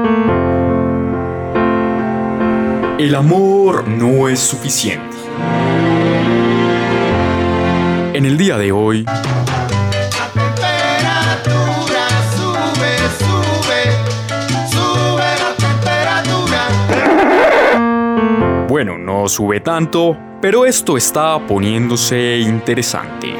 El amor no es suficiente. En el día de hoy, La temperatura sube la temperatura. bueno, no sube tanto, pero esto está poniéndose interesante.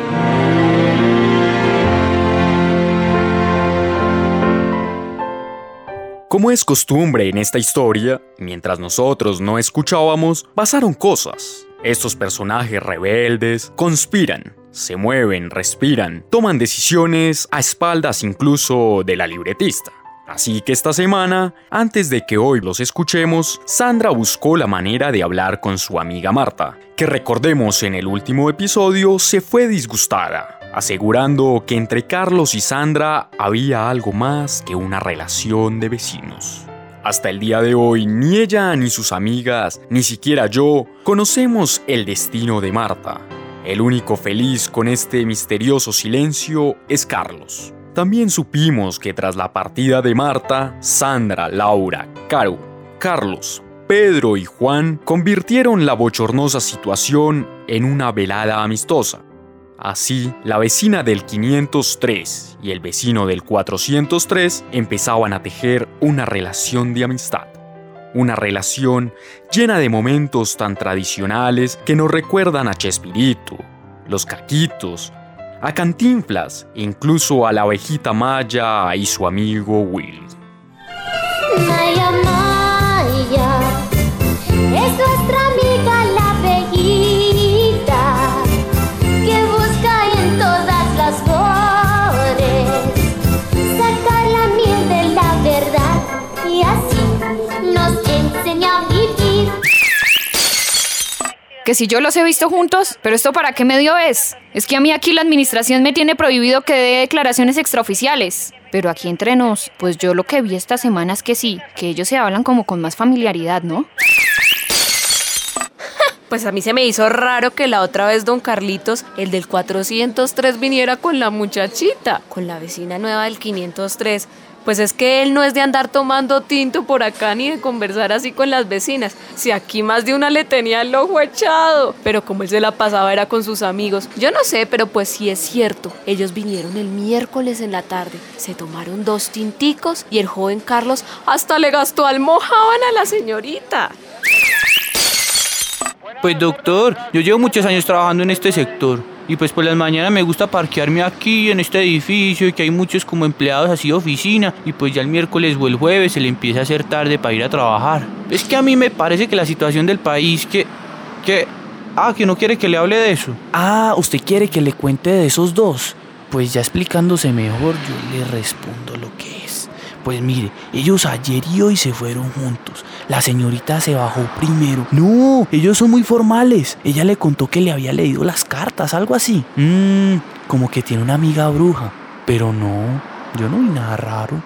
Como es costumbre en esta historia, mientras nosotros no escuchábamos, pasaron cosas. Estos personajes rebeldes conspiran, se mueven, respiran, toman decisiones a espaldas incluso de la libretista. Así que esta semana, antes de que hoy los escuchemos, Sandra buscó la manera de hablar con su amiga Marta, que recordemos en el último episodio se fue disgustada, asegurando que entre Carlos y Sandra había algo más que una relación de vecinos. Hasta el día de hoy, ni ella ni sus amigas, ni siquiera yo, conocemos el destino de Marta. El único feliz con este misterioso silencio es Carlos. También supimos que tras la partida de Marta, Sandra, Laura, Caro, Carlos, Pedro y Juan convirtieron la bochornosa situación en una velada amistosa. Así, la vecina del 503 y el vecino del 403 empezaban a tejer una relación de amistad. Una relación llena de momentos tan tradicionales que nos recuerdan a Chespirito, los Caquitos, a Cantinflas e incluso a la abejita Maya y su amigo Willy. Maya, Maya, es nuestra amiga la abejita que busca en todas las flores sacar la miel de la verdad y así nos enseña a vivir. Que si yo los he visto juntos, pero ¿esto para qué medio es? Es que a mí aquí la administración me tiene prohibido que dé declaraciones extraoficiales. Pero aquí entre nos, pues yo lo que vi esta semana es que sí, que ellos se hablan como con más familiaridad, ¿no? Pues a mí se me hizo raro que la otra vez don Carlitos, el del 403, viniera con la muchachita, con la vecina nueva del 503. Pues es que él no es de andar tomando tinto por acá ni de conversar así con las vecinas. Si aquí más de una le tenía el ojo echado. Pero como él se la pasaba era con sus amigos. Yo no sé, pero pues sí es cierto. Ellos vinieron el miércoles en la tarde. Se tomaron 2 tinticos y el joven Carlos hasta le gastó almojábana a la señorita. Pues doctor, yo llevo muchos años trabajando en este sector y pues por las mañanas me gusta parquearme aquí en este edificio y que hay muchos como empleados así de oficina y pues ya el miércoles o el jueves se le empieza a hacer tarde para ir a trabajar. Es que a mí me parece que la situación del país que no quiere que le hable de eso. Ah, ¿usted quiere que le cuente de esos dos? Pues ya explicándose mejor yo le respondo lo que es. Pues mire, ellos ayer y hoy se fueron juntos. La señorita se bajó primero. No, ellos son muy formales. Ella le contó que le había leído las cartas, algo así. Como que tiene una amiga bruja. Pero no, yo no vi nada raro.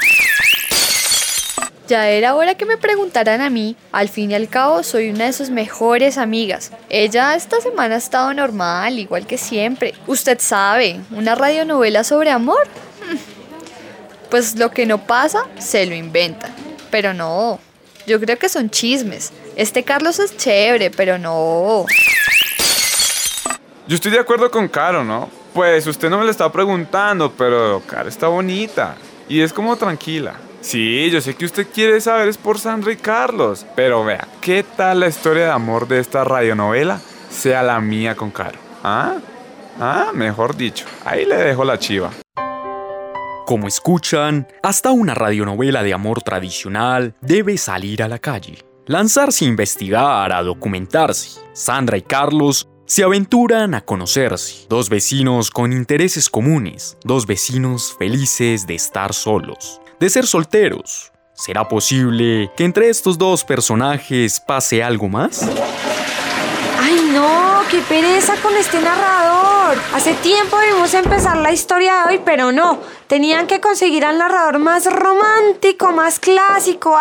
Ya era hora que me preguntaran a mí. Al fin y al cabo soy una de sus mejores amigas. Ella esta semana ha estado normal, igual que siempre. Usted sabe, una radionovela sobre amor. Pues lo que no pasa, se lo inventan. Pero no, yo creo que son chismes. Este Carlos es chévere, pero no. Yo estoy de acuerdo con Caro, ¿no? Pues usted no me lo está preguntando, pero Caro está bonita y es como tranquila. Sí, yo sé que usted quiere saber es por Sandra y Carlos, pero vea, ¿qué tal la historia de amor de esta radionovela sea la mía con Caro? Mejor dicho, ahí le dejo la chiva. Como escuchan, hasta una radionovela de amor tradicional debe salir a la calle, lanzarse a investigar, a documentarse. Sandra y Carlos se aventuran a conocerse, 2 vecinos con intereses comunes, 2 vecinos felices de estar solos, de ser solteros. ¿Será posible que entre estos 2 personajes pase algo más? ¡Ay no! ¡Qué pereza con este narrador! Hace tiempo debimos empezar la historia de hoy, pero no. Tenían que conseguir al narrador más romántico, más clásico.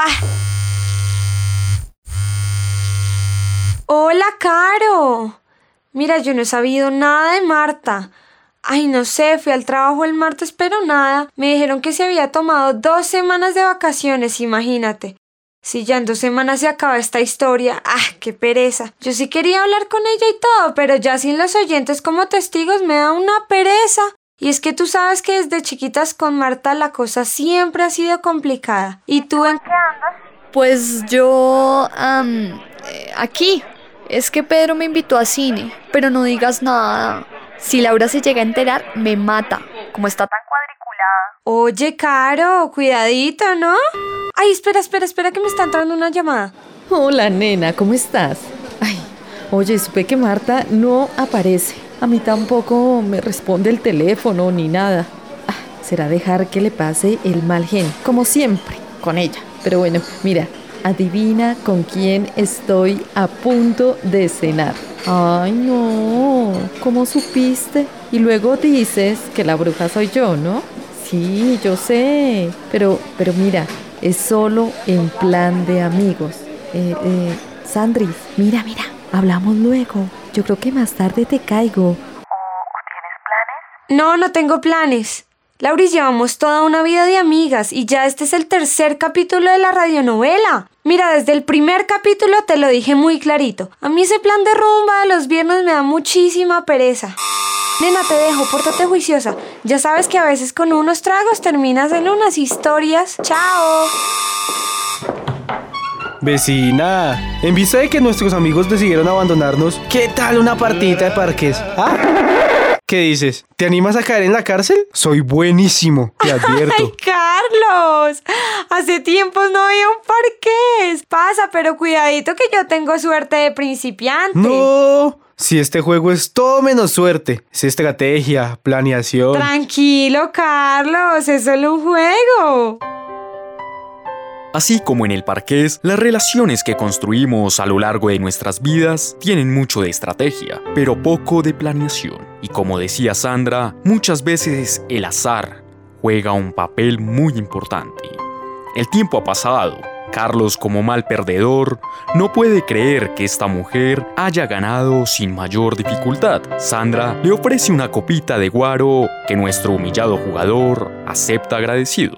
Hola, Caro. Mira, yo no he sabido nada de Marta. Ay, no sé, fui al trabajo el martes, pero nada. Me dijeron que se había tomado 2 semanas de vacaciones, imagínate. Si ya en 2 semanas se acaba esta historia, qué pereza. Yo sí quería hablar con ella y todo, pero ya sin los oyentes como testigos me da una pereza. Y es que tú sabes que desde chiquitas con Marta la cosa siempre ha sido complicada. ¿Y tú en qué andas? Pues yo... aquí. Es que Pedro me invitó a cine, pero no digas nada. Si Laura se llega a enterar, me mata. Como está tan cuadriculada. Oye, Caro, cuidadito, ¿no? Ay, espera, que me está entrando una llamada. Hola, nena, ¿cómo estás? Ay, oye, supe que Marta no aparece. A mí tampoco me responde el teléfono ni nada. Será dejar que le pase el mal gen, como siempre, con ella. Pero bueno, mira, adivina con quién estoy a punto de cenar. Ay, no, ¿cómo supiste? Y luego dices que la bruja soy yo, ¿no? Sí, yo sé, pero mira, es solo en plan de amigos. Sandri, mira, hablamos luego. Yo creo que más tarde te caigo. ¿O tienes planes? No tengo planes. Lauris, llevamos toda una vida de amigas y ya este es el 3er capítulo de la radionovela. Mira, desde el primer capítulo te lo dije muy clarito. A mí ese plan de rumba de los viernes me da muchísima pereza. Nena, te dejo, pórtate juiciosa. Ya sabes que a veces con unos tragos terminas en unas historias. ¡Chao! Vecina, en vista de que nuestros amigos decidieron abandonarnos, ¿qué tal una partidita de parques? ¿Qué dices? ¿Te animas a caer en la cárcel? Soy buenísimo, te advierto. ¡Ay, Carlos! Hace tiempos no había un parqués. Pasa, pero cuidadito que yo tengo suerte de principiante. No, si este juego es todo menos suerte. Es estrategia, planeación. Tranquilo, Carlos, es solo un juego. Así como en el parqués, las relaciones que construimos a lo largo de nuestras vidas tienen mucho de estrategia, pero poco de planeación. Y como decía Sandra, muchas veces el azar juega un papel muy importante. El tiempo ha pasado. Carlos, como mal perdedor, no puede creer que esta mujer haya ganado sin mayor dificultad. Sandra le ofrece una copita de guaro que nuestro humillado jugador acepta agradecido.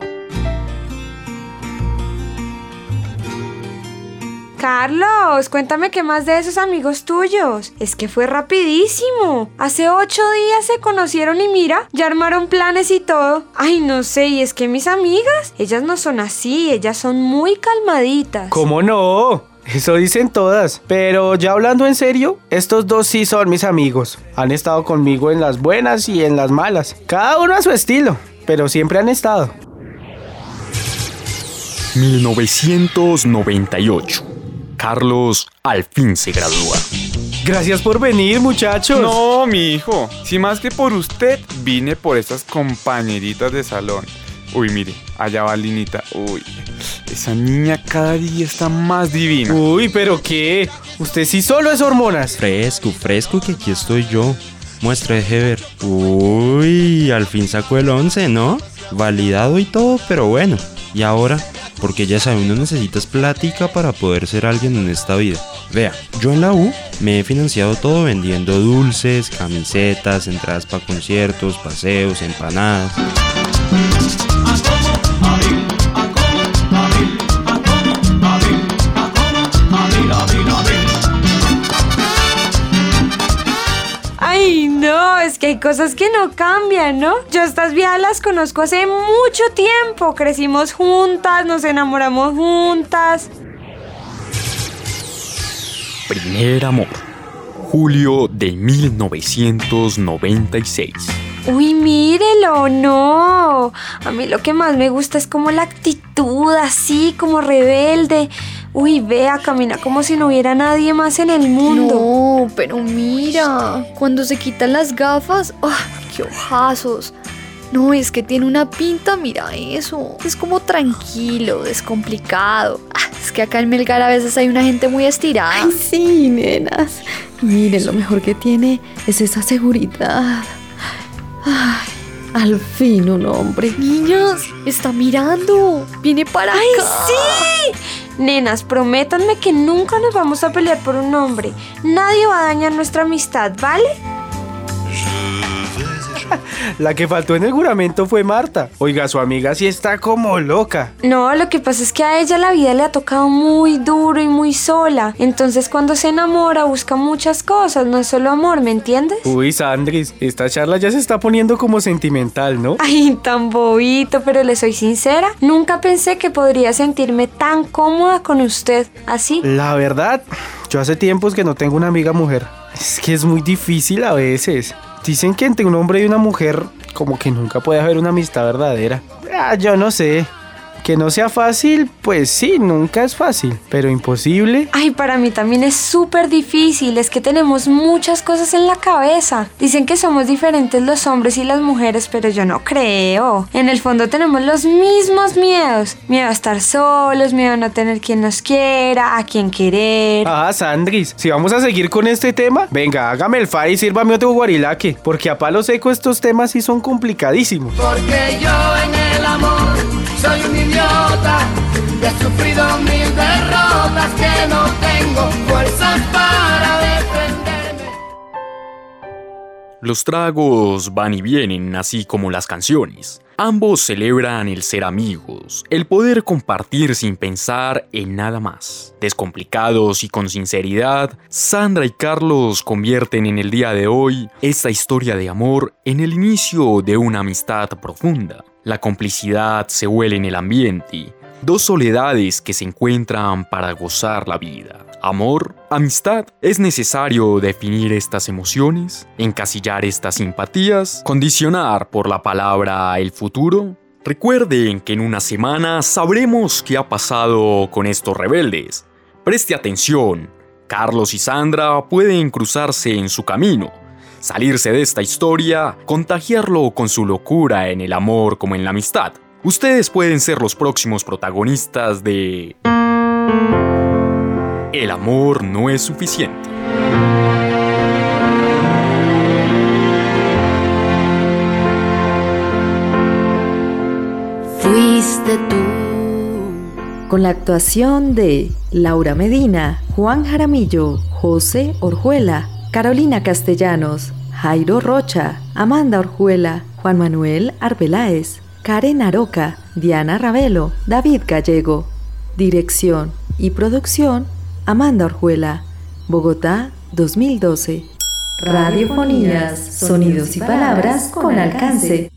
Carlos, cuéntame qué más de esos amigos tuyos. Es que fue rapidísimo. Hace 8 días se conocieron y mira, ya armaron planes y todo. Ay, no sé, y es que mis amigas, ellas no son así, ellas son muy calmaditas. ¿Cómo no? Eso dicen todas. Pero ya hablando en serio, estos dos sí son mis amigos. Han estado conmigo en las buenas y en las malas. Cada uno a su estilo, pero siempre han estado. 1998. Carlos al fin se gradúa. Gracias por venir, muchachos. No, mi hijo. Si más que por usted, vine por estas compañeritas de salón. Uy, mire, allá va Linita. Uy, esa niña cada día está más divina. Uy, ¿pero qué? Usted sí solo es hormonas. Fresco, que aquí estoy yo. Muestra, deje ver. Uy, al fin sacó el 11, ¿no? Validado y todo, pero bueno. ¿Y ahora? Porque ya sabe, uno necesita plática para poder ser alguien en esta vida. Vea, yo en la U me he financiado todo vendiendo dulces, camisetas, entradas para conciertos, paseos, empanadas. Ay, no, es que hay cosas que no cambian, ¿no? Yo estas viejas las conozco hace mucho tiempo. Crecimos juntas, nos enamoramos juntas. Primer amor. Julio de 1996. Uy, mírelo, no. A mí lo que más me gusta es como la actitud, así, como rebelde. Uy, vea, camina como si no hubiera nadie más en el mundo. No, pero mira, cuando se quitan las gafas, ¡qué ojazos! No, es que tiene una pinta, mira eso. Es como tranquilo, descomplicado. Es que acá en Melgar a veces hay una gente muy estirada. Ay, sí, nenas. Miren, lo mejor que tiene es esa seguridad. Ay, al fin un hombre. Niñas, está mirando. Viene para acá. ¡Ay, sí! Nenas, prométanme que nunca nos vamos a pelear por un hombre. Nadie va a dañar nuestra amistad, ¿vale? La que faltó en el juramento fue Marta. Oiga, su amiga sí está como loca. No, lo que pasa es que a ella la vida le ha tocado muy duro y muy sola. Entonces cuando se enamora busca muchas cosas, no es solo amor, ¿me entiendes? Uy, Sandris, esta charla ya se está poniendo como sentimental, ¿no? Ay, tan bobito, pero le soy sincera, nunca pensé que podría sentirme tan cómoda con usted, así. La verdad, yo hace tiempos que no tengo una amiga mujer. Es que es muy difícil a veces. Dicen que entre un hombre y una mujer como que nunca puede haber una amistad verdadera. Yo no sé. Que no sea fácil, pues sí, nunca es fácil, pero imposible. Ay, para mí también es súper difícil, es que tenemos muchas cosas en la cabeza. Dicen que somos diferentes los hombres y las mujeres, pero yo no creo. En el fondo tenemos los mismos miedos. Miedo a estar solos, miedo a no tener quien nos quiera, a quien querer. Sandris, si vamos a seguir con este tema, venga, hágame el fa y sírvame otro guarilaque, porque a palo seco estos temas sí son complicadísimos. Porque yo en el amor soy un idiota y he sufrido 1000 derrotas que no tengo fuerzas para defenderme. Los tragos van y vienen, así como las canciones. Ambos celebran el ser amigos, el poder compartir sin pensar en nada más. Descomplicados y con sinceridad, Sandra y Carlos convierten en el día de hoy esta historia de amor en el inicio de una amistad profunda. La complicidad se huele en el ambiente, dos soledades que se encuentran para gozar la vida. Amor, amistad, ¿es necesario definir estas emociones? ¿Encasillar estas simpatías? ¿Condicionar por la palabra el futuro? Recuerden que en una semana sabremos qué ha pasado con estos rebeldes. Preste atención, Carlos y Sandra pueden cruzarse en su camino, salirse de esta historia, contagiarlo con su locura en el amor como en la amistad. Ustedes pueden ser los próximos protagonistas de... El amor no es suficiente. Fuiste tú. Con la actuación de Laura Medina, Juan Jaramillo, José Orjuela, Carolina Castellanos, Jairo Rocha, Amanda Orjuela, Juan Manuel Arbeláez, Karen Aroca, Diana Ravelo, David Gallego. Dirección y producción, Amanda Orjuela. Bogotá, 2012. Radiofonías, sonidos y palabras con alcance.